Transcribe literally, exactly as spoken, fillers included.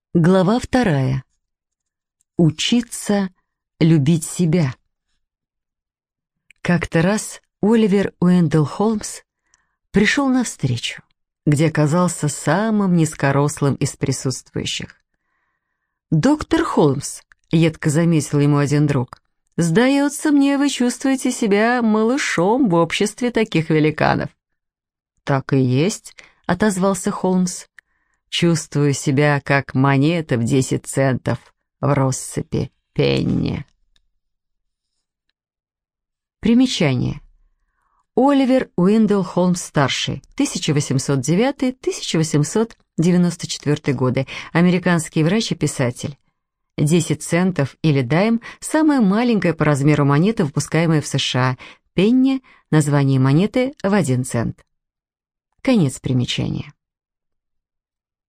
Глава вторая. Учиться любить себя. Как-то раз Оливер Уэндell Холмс пришел на встречу, где оказался самым низкорослым из присутствующих. «Доктор Холмс», — едко заметил ему один друг, — «сдается мне, вы чувствуете себя малышом в обществе таких великанов». «Так и есть», — отозвался Холмс. «Чувствую себя, как монета в десять центов в россыпи пенни». Примечание. Оливер Уэндell Холмс-старший, тысяча восемьсот девятый — тысяча восемьсот девяносто четвёртый годы, американский врач и писатель. десять центов или дайм – самая маленькая по размеру монета, выпускаемая в США. Пенни – название монеты в один цент. Конец примечания.